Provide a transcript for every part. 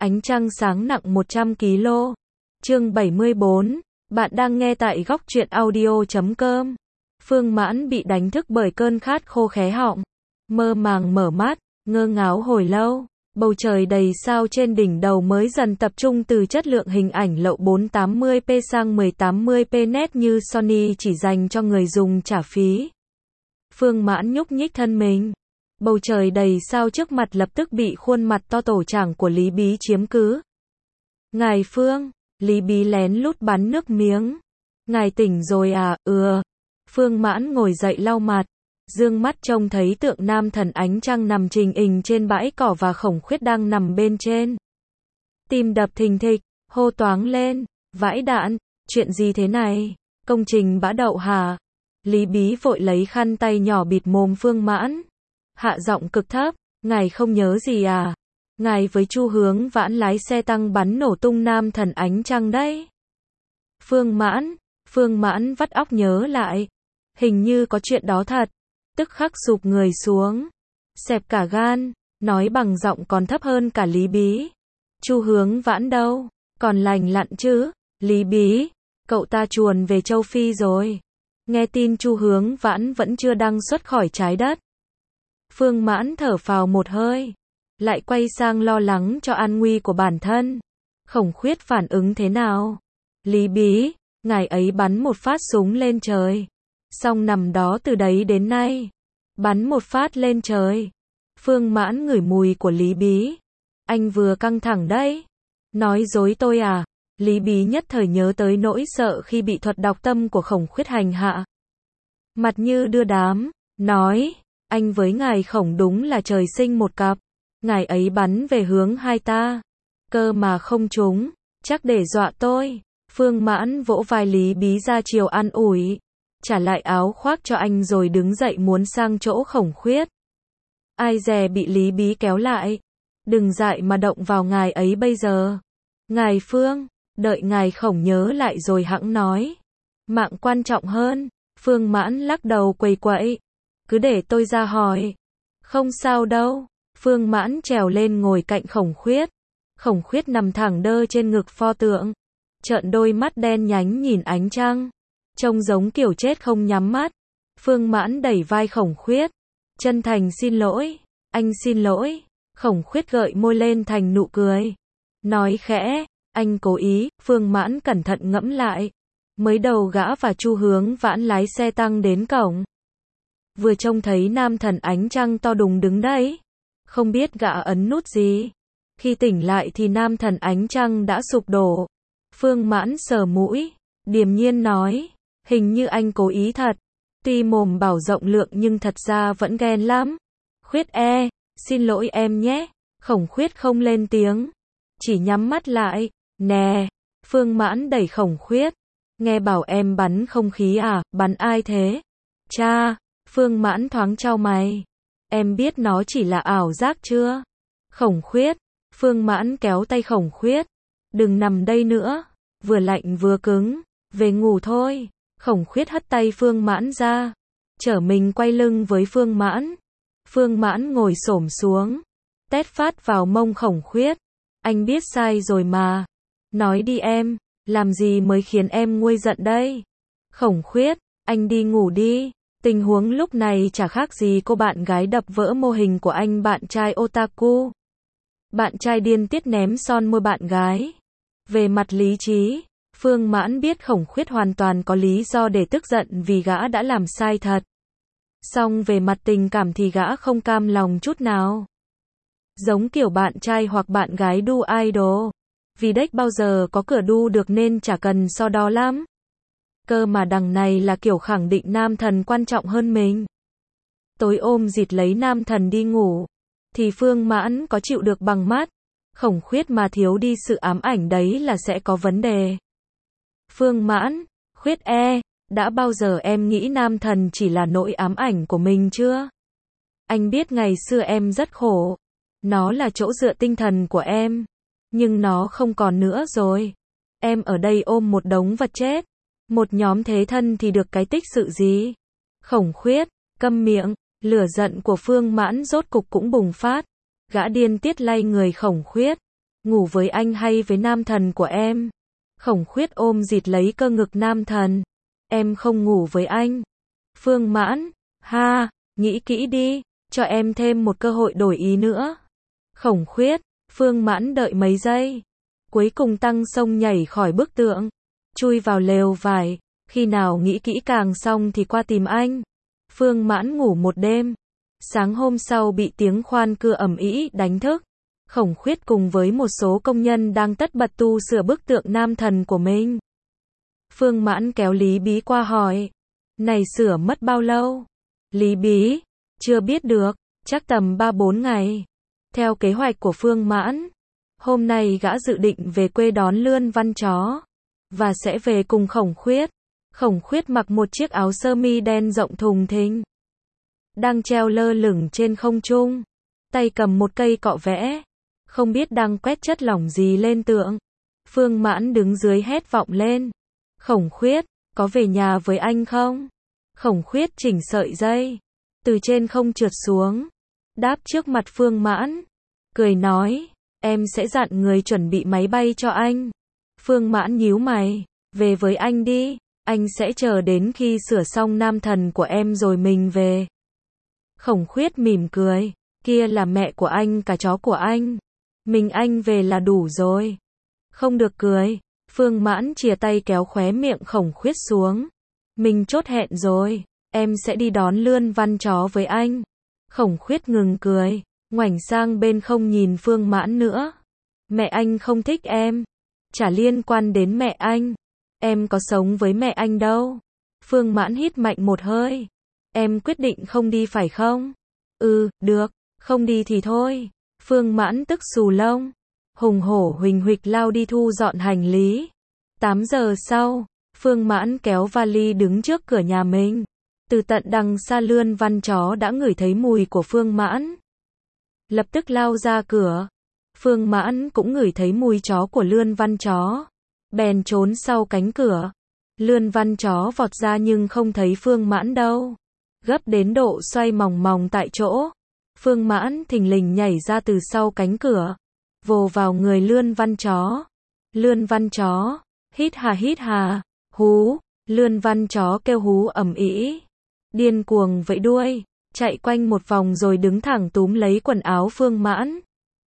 Ánh trăng sáng nặng 100 kg. Chương 74. Bạn đang nghe tại góc truyện audio.com. Phương Mãn bị đánh thức bởi cơn khát khô khé họng. Mơ màng mở mắt, ngơ ngáo hồi lâu. Bầu trời đầy sao trên đỉnh đầu mới dần tập trung từ chất lượng hình ảnh lậu 480p sang 1080p nét như Sony chỉ dành cho người dùng trả phí. Phương Mãn nhúc nhích thân mình. Bầu trời đầy sao trước mặt lập tức bị khuôn mặt to tổ trảng của Lý Bí chiếm cứ. Ngài Phương, Lý Bí lén lút bắn nước miếng. Ngài tỉnh rồi à? Phương Mãn ngồi dậy lau mặt, dương mắt trông thấy tượng nam thần ánh trăng nằm trình hình trên bãi cỏ và Khổng Khuyết đang nằm bên trên. Tim đập thình thịch, hô toáng lên, vãi đạn, chuyện gì thế này? Công trình bã đậu hả? Lý Bí vội lấy khăn tay nhỏ bịt mồm Phương Mãn. Hạ giọng cực thấp, ngài không nhớ gì à? Ngài với Chu Hướng Vãn lái xe tăng bắn nổ tung nam thần ánh trăng đấy. Phương Mãn vắt óc nhớ lại. Hình như có chuyện đó thật. Tức khắc sụp người xuống. Xẹp cả gan, nói bằng giọng còn thấp hơn cả Lý Bí. Chu Hướng Vãn đâu? Còn lành lặn chứ? Lý Bí, cậu ta chuồn về châu Phi rồi. Nghe tin Chu Hướng Vãn vẫn chưa đăng xuất khỏi trái đất. Phương Mãn thở phào một hơi, lại quay sang lo lắng cho an nguy của bản thân. Khổng Khuyết phản ứng thế nào? Lý Bí, ngài ấy bắn một phát súng lên trời. Xong nằm đó từ đấy đến nay. Bắn một phát lên trời. Phương Mãn ngửi mùi của Lý Bí. Anh vừa căng thẳng đấy. Nói dối tôi à? Lý Bí nhất thời nhớ tới nỗi sợ khi bị thuật đọc tâm của Khổng Khuyết hành hạ. Mặt như đưa đám, nói, anh với ngài Khổng đúng là trời sinh một cặp. Ngài ấy bắn về hướng hai ta. Cơ mà không trúng, chắc để dọa tôi. Phương Mãn vỗ vai Lý Bí ra chiều an ủi. Trả lại áo khoác cho anh rồi đứng dậy muốn sang chỗ Khổng Khuyết. Ai dè bị Lý Bí kéo lại. Đừng dại mà động vào ngài ấy bây giờ. Ngài Phương, đợi ngài Khổng nhớ lại rồi hẵng nói. Mạng quan trọng hơn. Phương Mãn lắc đầu quầy quậy. Cứ để tôi ra hỏi. Không sao đâu. Phương Mãn trèo lên ngồi cạnh Khổng Khuyết. Khổng Khuyết nằm thẳng đơ trên ngực pho tượng. Trợn đôi mắt đen nhánh nhìn ánh trăng. Trông giống kiểu chết không nhắm mắt. Phương Mãn đẩy vai Khổng Khuyết. Chân thành xin lỗi. Anh xin lỗi. Khổng Khuyết gợi môi lên thành nụ cười. Nói khẽ. Anh cố ý. Phương Mãn cẩn thận ngẫm lại. Mới đầu gã và Chu Hướng Vãn lái xe tăng đến cổng. Vừa trông thấy nam thần ánh trăng to đùng đứng đấy. Không biết gã ấn nút gì. Khi tỉnh lại thì nam thần ánh trăng đã sụp đổ. Phương Mãn sờ mũi. Điềm nhiên nói. Hình như anh cố ý thật. Tuy mồm bảo rộng lượng nhưng thật ra vẫn ghen lắm. Khuyết xin lỗi em nhé. Khổng Khuyết không lên tiếng. Chỉ nhắm mắt lại. Nè. Phương Mãn đẩy Khổng Khuyết. Nghe bảo em bắn không khí à? Bắn ai thế? Cha. Phương Mãn thoáng chau mày. Em biết nó chỉ là ảo giác chưa? Khổng Khuyết. Phương Mãn kéo tay Khổng Khuyết. Đừng nằm đây nữa. Vừa lạnh vừa cứng. Về ngủ thôi. Khổng Khuyết hất tay Phương Mãn ra. Trở mình quay lưng với Phương Mãn. Phương Mãn ngồi xổm xuống. Tét phát vào mông Khổng Khuyết. Anh biết sai rồi mà. Nói đi em. Làm gì mới khiến em nguôi giận đây? Khổng Khuyết. Anh đi ngủ đi. Tình huống lúc này chả khác gì cô bạn gái đập vỡ mô hình của anh bạn trai otaku. Bạn trai điên tiết ném son môi bạn gái. Về mặt lý trí, Phương Mãn biết Khổng Khuyết hoàn toàn có lý do để tức giận vì gã đã làm sai thật. Song về mặt tình cảm thì gã không cam lòng chút nào. Giống kiểu bạn trai hoặc bạn gái đu idol. Vì đếch bao giờ có cửa đu được nên chả cần so đo lắm. Cơ mà đằng này là kiểu khẳng định nam thần quan trọng hơn mình. Tối ôm dịt lấy nam thần đi ngủ. Thì Phương Mãn có chịu được bằng mắt. Khổng Khuyết mà thiếu đi sự ám ảnh đấy là sẽ có vấn đề. Phương Mãn, Khuyết đã bao giờ em nghĩ nam thần chỉ là nỗi ám ảnh của mình chưa? Anh biết ngày xưa em rất khổ. Nó là chỗ dựa tinh thần của em. Nhưng nó không còn nữa rồi. Em ở đây ôm một đống vật chết. Một nhóm thế thân thì được cái tích sự gì? Khổng Khuyết, câm miệng. Lửa giận của Phương Mãn rốt cục cũng bùng phát. Gã điên tiết lay người Khổng Khuyết. Ngủ với anh hay với nam thần của em? Khổng Khuyết ôm dịt lấy cơ ngực nam thần. Em không ngủ với anh. Phương Mãn, ha, nghĩ kỹ đi, cho em thêm một cơ hội đổi ý nữa. Khổng Khuyết, Phương Mãn đợi mấy giây. Cuối cùng tăng sông nhảy khỏi bức tượng. Chui vào lều vải. Khi nào nghĩ kỹ càng xong thì qua tìm anh. Phương Mãn ngủ một đêm. Sáng hôm sau bị tiếng khoan cưa ầm ĩ đánh thức. Khổng Khuyết cùng với một số công nhân đang tất bật tu sửa bức tượng nam thần của mình. Phương Mãn kéo Lý Bí qua hỏi. Này sửa mất bao lâu? Lý Bí, chưa biết được, chắc tầm 3-4 ngày. Theo kế hoạch của Phương Mãn, hôm nay gã dự định về quê đón Lươn Văn Chó, và sẽ về cùng Khổng Khuyết. Khổng Khuyết mặc một chiếc áo sơ mi đen rộng thùng thình, đang treo lơ lửng trên không trung, tay cầm một cây cọ vẽ, không biết đang quét chất lỏng gì lên tượng. Phương Mãn đứng dưới hét vọng lên. Khổng Khuyết, có về nhà với anh không? Khổng Khuyết chỉnh sợi dây, từ trên không trượt xuống, đáp trước mặt Phương Mãn, cười nói, em sẽ dặn người chuẩn bị máy bay cho anh. Phương Mãn nhíu mày, về với anh đi, anh sẽ chờ đến khi sửa xong nam thần của em rồi mình về. Khổng Khuyết mỉm cười, kia là mẹ của anh cả chó của anh. Mình anh về là đủ rồi. Không được cười. Phương Mãn chìa tay kéo khóe miệng Khổng Khuyết xuống. Mình chốt hẹn rồi, em sẽ đi đón Lươn Văn Chó với anh. Khổng Khuyết ngừng cười, ngoảnh sang bên không nhìn Phương Mãn nữa. Mẹ anh không thích em. Chả liên quan đến mẹ anh. Em có sống với mẹ anh đâu. Phương Mãn hít mạnh một hơi. Em quyết định không đi phải không? Được, không đi thì thôi. Phương Mãn tức xù lông. Hùng hổ huỳnh huỵch lao đi thu dọn hành lý. 8 giờ sau, Phương Mãn kéo vali đứng trước cửa nhà mình. Từ tận đằng xa Lươn Văn Chó đã ngửi thấy mùi của Phương Mãn. Lập tức lao ra cửa. Phương Mãn cũng ngửi thấy mùi chó của Lươn Văn Chó. Bèn trốn sau cánh cửa. Lươn Văn Chó vọt ra nhưng không thấy Phương Mãn đâu. Gấp đến độ xoay mòng mòng tại chỗ. Phương Mãn thình lình nhảy ra từ sau cánh cửa, vồ vào người Lươn Văn Chó. Lươn Văn Chó, hít hà, hú. Lươn Văn Chó kêu hú ầm ĩ, điên cuồng vẫy đuôi, chạy quanh một vòng rồi đứng thẳng túm lấy quần áo Phương Mãn.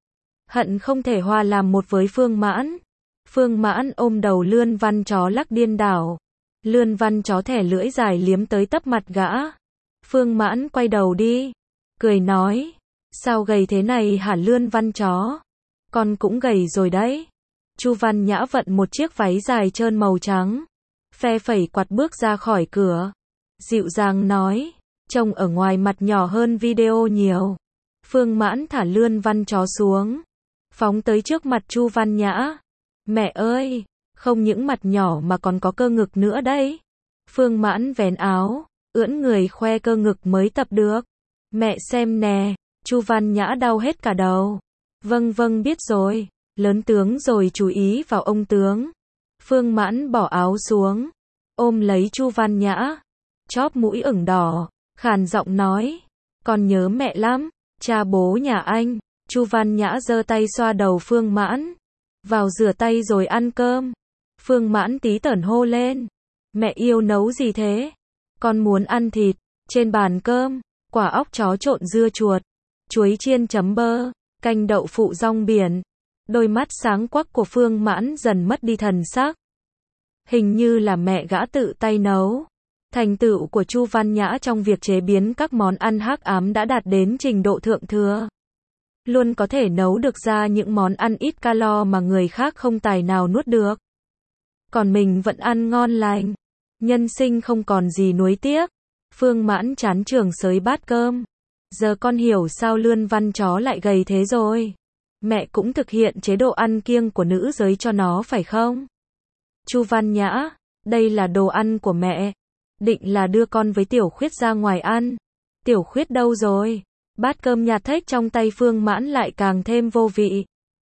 Hận không thể hòa làm một với Phương Mãn. Phương Mãn ôm đầu Lươn Văn Chó lắc điên đảo. Lươn Văn Chó thẻ lưỡi dài liếm tới tấp mặt gã. Phương Mãn quay đầu đi, cười nói, sao gầy thế này hả Lươn Văn Chó? Con cũng gầy rồi đấy. Chu Văn Nhã vận một chiếc váy dài trơn màu trắng, phe phẩy quạt bước ra khỏi cửa, dịu dàng nói, trông ở ngoài mặt nhỏ hơn video nhiều. Phương Mãn thả Lươn Văn Chó xuống, phóng tới trước mặt Chu Văn Nhã. Mẹ ơi, không những mặt nhỏ mà còn có cơ ngực nữa đấy. Phương Mãn vén áo, ưỡn người khoe cơ ngực mới tập được. Mẹ xem nè. Chu Văn Nhã đau hết cả đầu. Vâng biết rồi. Lớn tướng rồi chú ý vào ông tướng. Phương Mãn bỏ áo xuống, ôm lấy Chu Văn Nhã, chóp mũi ửng đỏ, khàn giọng nói, con nhớ mẹ lắm, cha bố nhà anh. Chu Văn Nhã giơ tay xoa đầu Phương Mãn, vào rửa tay rồi ăn cơm. Phương Mãn tí tởn hô lên, mẹ yêu nấu gì thế? Con muốn ăn thịt. Trên bàn cơm, quả óc chó trộn dưa chuột, chuối chiên chấm bơ, canh đậu phụ rong biển. Đôi mắt sáng quắc của Phương Mãn dần mất đi thần sắc. Hình như là mẹ gã tự tay nấu. Thành tựu của Chu Văn Nhã trong việc chế biến các món ăn hắc ám đã đạt đến trình độ thượng thừa. Luôn có thể nấu được ra những món ăn ít calo mà người khác không tài nào nuốt được. Còn mình vẫn ăn ngon lành. Nhân sinh không còn gì nuối tiếc. Phương Mãn chán chường xới bát cơm. Giờ con hiểu sao Lươn Văn Chó lại gầy thế rồi. Mẹ cũng thực hiện chế độ ăn kiêng của nữ giới cho nó phải không? Chu Văn Nhã, đây là đồ ăn của mẹ. Định là đưa con với Tiểu Khuyết ra ngoài ăn. Tiểu Khuyết đâu rồi? Bát cơm nhạt thếch trong tay Phương Mãn lại càng thêm vô vị.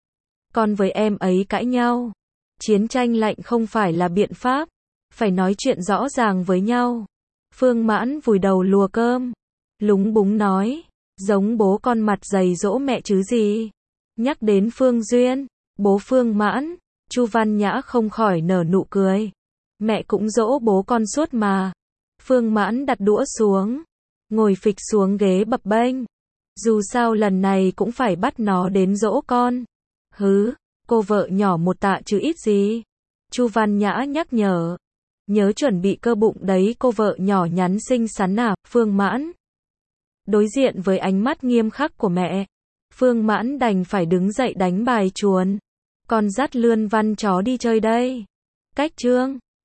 Con với em ấy cãi nhau. Chiến tranh lạnh không phải là biện pháp. Phải nói chuyện rõ ràng với nhau. Phương Mãn vùi đầu lùa cơm, lúng búng nói, giống bố con mặt dày dỗ mẹ chứ gì. Nhắc đến Phương Duyên, Bố Phương Mãn, Chu Văn Nhã không khỏi nở nụ cười. Mẹ cũng dỗ bố con suốt mà. Phương Mãn đặt đũa xuống, ngồi phịch xuống ghế bập bênh. Dù sao lần này cũng phải bắt nó đến dỗ con. Hứ, cô vợ nhỏ một tạ chứ ít gì. Chu Văn Nhã nhắc nhở. Nhớ chuẩn bị cơ bụng đấy cô vợ nhỏ nhắn xinh xắn à, Phương Mãn. Đối diện với ánh mắt nghiêm khắc của mẹ, Phương Mãn đành phải đứng dậy đánh bài chuồn. Con dắt Lươn Văn chó đi chơi đây. Cách chương